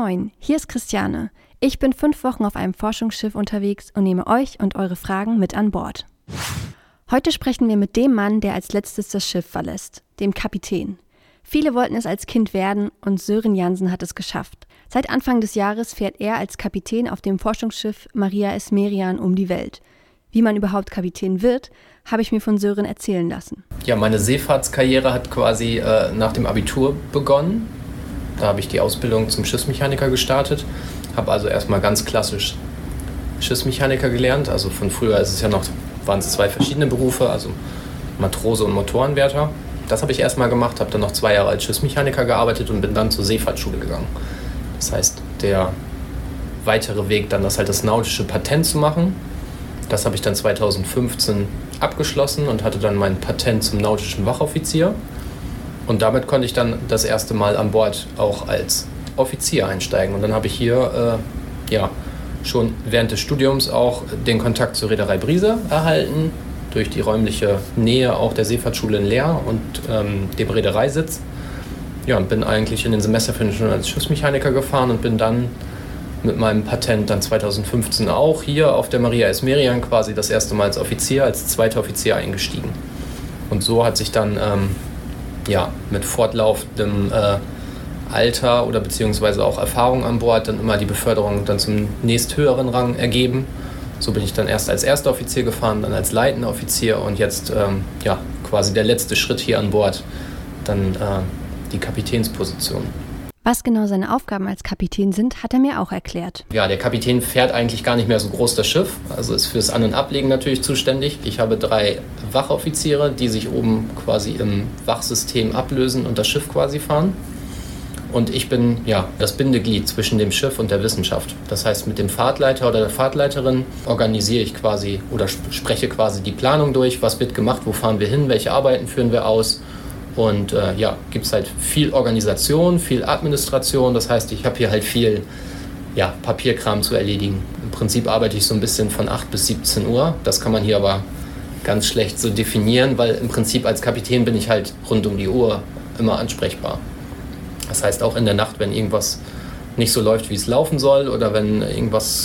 Moin, hier ist Christiane. Ich bin 5 Wochen auf einem Forschungsschiff unterwegs und nehme euch und eure Fragen mit an Bord. Heute sprechen wir mit dem Mann, der als letztes das Schiff verlässt, dem Kapitän. Viele wollten es als Kind werden und Sören Jansen hat es geschafft. Seit Anfang des Jahres fährt er als Kapitän auf dem Forschungsschiff Maria S. Merian um die Welt. Wie man überhaupt Kapitän wird, habe ich mir von Sören erzählen lassen. Ja, meine Seefahrtskarriere hat quasi nach dem Abitur begonnen. Da habe ich die Ausbildung zum Schiffsmechaniker gestartet. Habe also erstmal ganz klassisch Schiffsmechaniker gelernt. Also von früher waren es 2 verschiedene Berufe, also Matrose und Motorenwärter. Das habe ich erstmal gemacht, habe dann noch 2 Jahre als Schiffsmechaniker gearbeitet und bin dann zur Seefahrtsschule gegangen. Das heißt, der weitere Weg, dann das nautische Patent zu machen, das habe ich dann 2015 abgeschlossen und hatte dann mein Patent zum nautischen Wachoffizier. Und damit konnte ich dann das erste Mal an Bord auch als Offizier einsteigen. Und dann habe ich hier schon während des Studiums auch den Kontakt zur Reederei Briese erhalten, durch die räumliche Nähe auch der Seefahrtsschule in Leer und dem Reedereisitz. Ja, und bin eigentlich in den Semesterferien schon als Schiffsmechaniker gefahren und bin dann mit meinem Patent dann 2015 auch hier auf der Maria S. Merian quasi das erste Mal als Offizier, als zweiter Offizier eingestiegen. Und so hat sich dann mit fortlaufendem Alter oder beziehungsweise auch Erfahrung an Bord dann immer die Beförderung dann zum nächsthöheren Rang ergeben. So bin ich dann erst als erster Offizier gefahren, dann als leitender Offizier und jetzt quasi der letzte Schritt hier an Bord, dann die Kapitänsposition. Was genau seine Aufgaben als Kapitän sind, hat er mir auch erklärt. Ja, der Kapitän fährt eigentlich gar nicht mehr so groß das Schiff, also ist fürs An- und Ablegen natürlich zuständig. Ich habe 3 Wachoffiziere, die sich oben quasi im Wachsystem ablösen und das Schiff quasi fahren. Und ich bin das Bindeglied zwischen dem Schiff und der Wissenschaft. Das heißt, mit dem Fahrtleiter oder der Fahrtleiterin organisiere ich quasi oder spreche quasi die Planung durch, was wird gemacht, wo fahren wir hin, welche Arbeiten führen wir aus. Und gibt es halt viel Organisation, viel Administration. Das heißt, ich habe hier halt viel Papierkram zu erledigen. Im Prinzip arbeite ich so ein bisschen von 8 bis 17 Uhr. Das kann man hier aber ganz schlecht so definieren, weil im Prinzip als Kapitän bin ich halt rund um die Uhr immer ansprechbar. Das heißt, auch in der Nacht, wenn irgendwas nicht so läuft, wie es laufen soll, oder wenn irgendwas,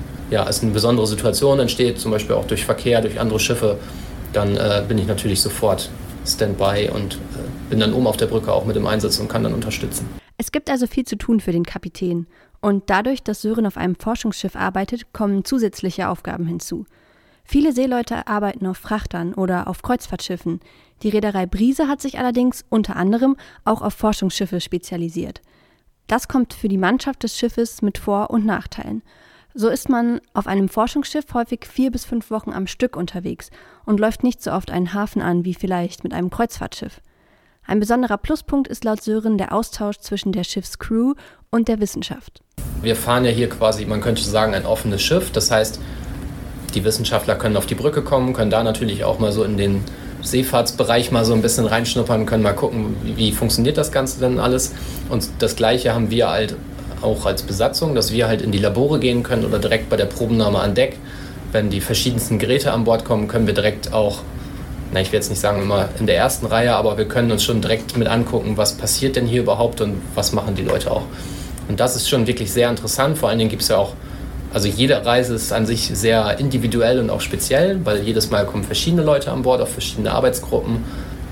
es eine besondere Situation entsteht, zum Beispiel auch durch Verkehr, durch andere Schiffe, dann bin ich natürlich sofort Standby und bin dann oben auf der Brücke auch mit im Einsatz und kann dann unterstützen. Es gibt also viel zu tun für den Kapitän. Und dadurch, dass Sören auf einem Forschungsschiff arbeitet, kommen zusätzliche Aufgaben hinzu. Viele Seeleute arbeiten auf Frachtern oder auf Kreuzfahrtschiffen. Die Reederei Briese hat sich allerdings unter anderem auch auf Forschungsschiffe spezialisiert. Das kommt für die Mannschaft des Schiffes mit Vor- und Nachteilen. So ist man auf einem Forschungsschiff häufig 4 bis 5 Wochen am Stück unterwegs und läuft nicht so oft einen Hafen an wie vielleicht mit einem Kreuzfahrtschiff. Ein besonderer Pluspunkt ist laut Sören der Austausch zwischen der Schiffscrew und der Wissenschaft. Wir fahren ja hier quasi, man könnte sagen, ein offenes Schiff. Das heißt, die Wissenschaftler können auf die Brücke kommen, können da natürlich auch mal so in den Seefahrtsbereich mal so ein bisschen reinschnuppern, können mal gucken, wie funktioniert das Ganze denn alles. Und das Gleiche haben wir halt auch als Besatzung, dass wir halt in die Labore gehen können oder direkt bei der Probennahme an Deck. Wenn die verschiedensten Geräte an Bord kommen, können wir direkt auch, ich will jetzt nicht sagen immer in der ersten Reihe, aber wir können uns schon direkt mit angucken, was passiert denn hier überhaupt und was machen die Leute auch. Und das ist schon wirklich sehr interessant. Vor allen Dingen gibt es ja auch, also jede Reise ist an sich sehr individuell und auch speziell, weil jedes Mal kommen verschiedene Leute an Bord auf verschiedene Arbeitsgruppen.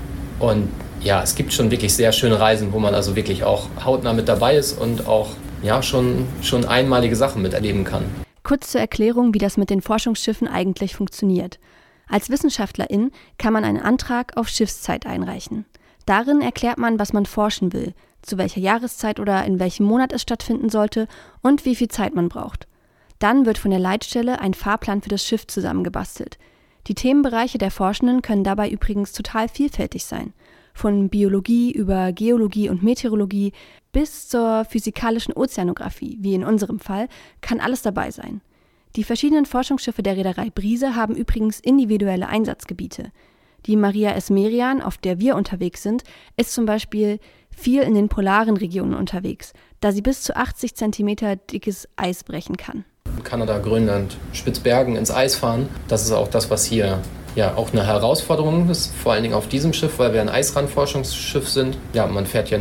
Und es gibt schon wirklich sehr schöne Reisen, wo man also wirklich auch hautnah mit dabei ist und auch schon einmalige Sachen miterleben kann. Kurz zur Erklärung, wie das mit den Forschungsschiffen eigentlich funktioniert. Als Wissenschaftlerin kann man einen Antrag auf Schiffszeit einreichen. Darin erklärt man, was man forschen will, zu welcher Jahreszeit oder in welchem Monat es stattfinden sollte und wie viel Zeit man braucht. Dann wird von der Leitstelle ein Fahrplan für das Schiff zusammengebastelt. Die Themenbereiche der Forschenden können dabei übrigens total vielfältig sein. Von Biologie über Geologie und Meteorologie bis zur physikalischen Ozeanographie, wie in unserem Fall, kann alles dabei sein. Die verschiedenen Forschungsschiffe der Reederei Briese haben übrigens individuelle Einsatzgebiete. Die Maria S. Merian, auf der wir unterwegs sind, ist zum Beispiel viel in den polaren Regionen unterwegs, da sie bis zu 80 cm dickes Eis brechen kann. Kanada, Grönland, Spitzbergen ins Eis fahren, das ist auch das, was hier auch eine Herausforderung ist, vor allen Dingen auf diesem Schiff, weil wir ein Eisrandforschungsschiff sind. Ja, man fährt ja nicht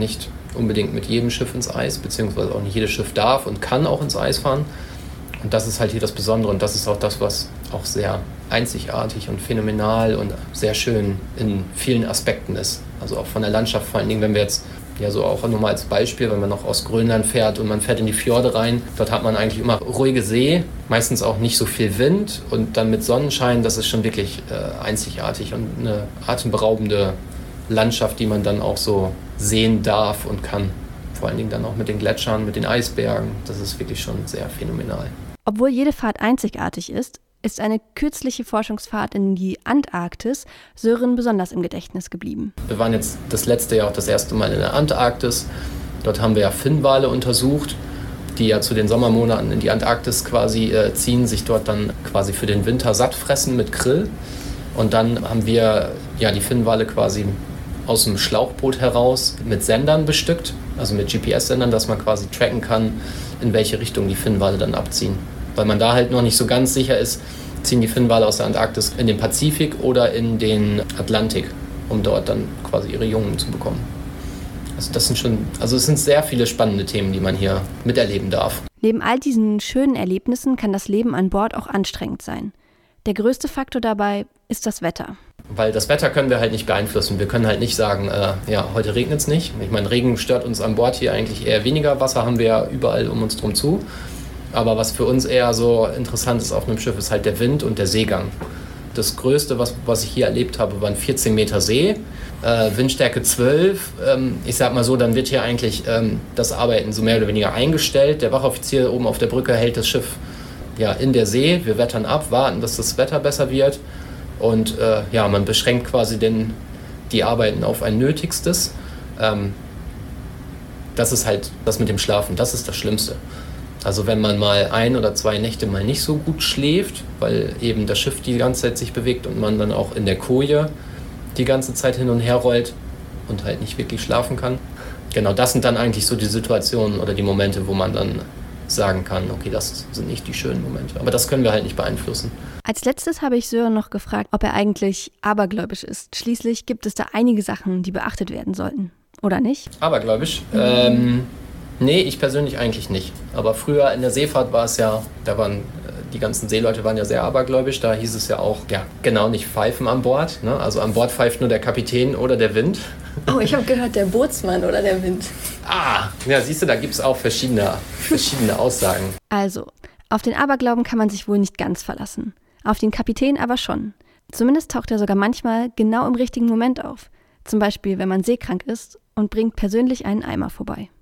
unbedingt mit jedem Schiff ins Eis, beziehungsweise auch nicht jedes Schiff darf und kann auch ins Eis fahren. Und das ist halt hier das Besondere und das ist auch das, was auch sehr einzigartig und phänomenal und sehr schön in vielen Aspekten ist. Also auch von der Landschaft, vor allen Dingen, wenn wir jetzt ja so auch nur mal als Beispiel, wenn man noch aus Grönland fährt und man fährt in die Fjorde rein, dort hat man eigentlich immer ruhige See, meistens auch nicht so viel Wind und dann mit Sonnenschein, das ist schon wirklich einzigartig und eine atemberaubende Landschaft, die man dann auch so sehen darf und kann. Vor allen Dingen dann auch mit den Gletschern, mit den Eisbergen, das ist wirklich schon sehr phänomenal. Obwohl jede Fahrt einzigartig ist eine kürzliche Forschungsfahrt in die Antarktis Sören besonders im Gedächtnis geblieben. Wir waren jetzt das letzte Jahr auch das erste Mal in der Antarktis. Dort haben wir ja Finnwale untersucht, die ja zu den Sommermonaten in die Antarktis quasi ziehen, sich dort dann quasi für den Winter satt fressen mit Krill. Und dann haben wir ja die Finnwale quasi aus dem Schlauchboot heraus mit Sendern bestückt, also mit GPS-Sendern, dass man quasi tracken kann, in welche Richtung die Finnwale dann abziehen. Weil man da halt noch nicht so ganz sicher ist, ziehen die Finnwale aus der Antarktis in den Pazifik oder in den Atlantik, um dort dann quasi ihre Jungen zu bekommen. Also es sind sehr viele spannende Themen, die man hier miterleben darf. Neben all diesen schönen Erlebnissen kann das Leben an Bord auch anstrengend sein. Der größte Faktor dabei ist das Wetter. Weil das Wetter können wir halt nicht beeinflussen. Wir können halt nicht sagen, heute regnet es nicht. Ich meine, Regen stört uns an Bord hier eigentlich eher weniger. Wasser haben wir ja überall um uns drum zu. Aber was für uns eher so interessant ist auf einem Schiff, ist halt der Wind und der Seegang. Das Größte, was ich hier erlebt habe, waren 14 Meter See, Windstärke 12. Ich sag mal so, dann wird hier eigentlich das Arbeiten so mehr oder weniger eingestellt. Der Wachoffizier oben auf der Brücke hält das Schiff ja in der See. Wir wettern ab, warten, dass das Wetter besser wird. Und man beschränkt quasi die Arbeiten auf ein Nötigstes. Das ist halt das mit dem Schlafen, das ist das Schlimmste. Also wenn man mal 1 oder 2 Nächte mal nicht so gut schläft, weil eben das Schiff die ganze Zeit sich bewegt und man dann auch in der Koje die ganze Zeit hin und her rollt und halt nicht wirklich schlafen kann. Genau, das sind dann eigentlich so die Situationen oder die Momente, wo man dann sagen kann, okay, das sind nicht die schönen Momente. Aber das können wir halt nicht beeinflussen. Als letztes habe ich Sören noch gefragt, ob er eigentlich abergläubisch ist. Schließlich gibt es da einige Sachen, die beachtet werden sollten. Oder nicht? Abergläubisch? Nee, ich persönlich eigentlich nicht. Aber früher in der Seefahrt war es ja, die ganzen Seeleute waren ja sehr abergläubisch. Da hieß es ja auch, ja, genau, nicht pfeifen an Bord. Ne? Also an Bord pfeift nur der Kapitän oder der Wind. Oh, ich habe gehört, der Bootsmann oder der Wind. Ja, siehst du, da gibt es auch verschiedene Aussagen. Also, auf den Aberglauben kann man sich wohl nicht ganz verlassen. Auf den Kapitän aber schon. Zumindest taucht er sogar manchmal genau im richtigen Moment auf. Zum Beispiel, wenn man seekrank ist und bringt persönlich einen Eimer vorbei.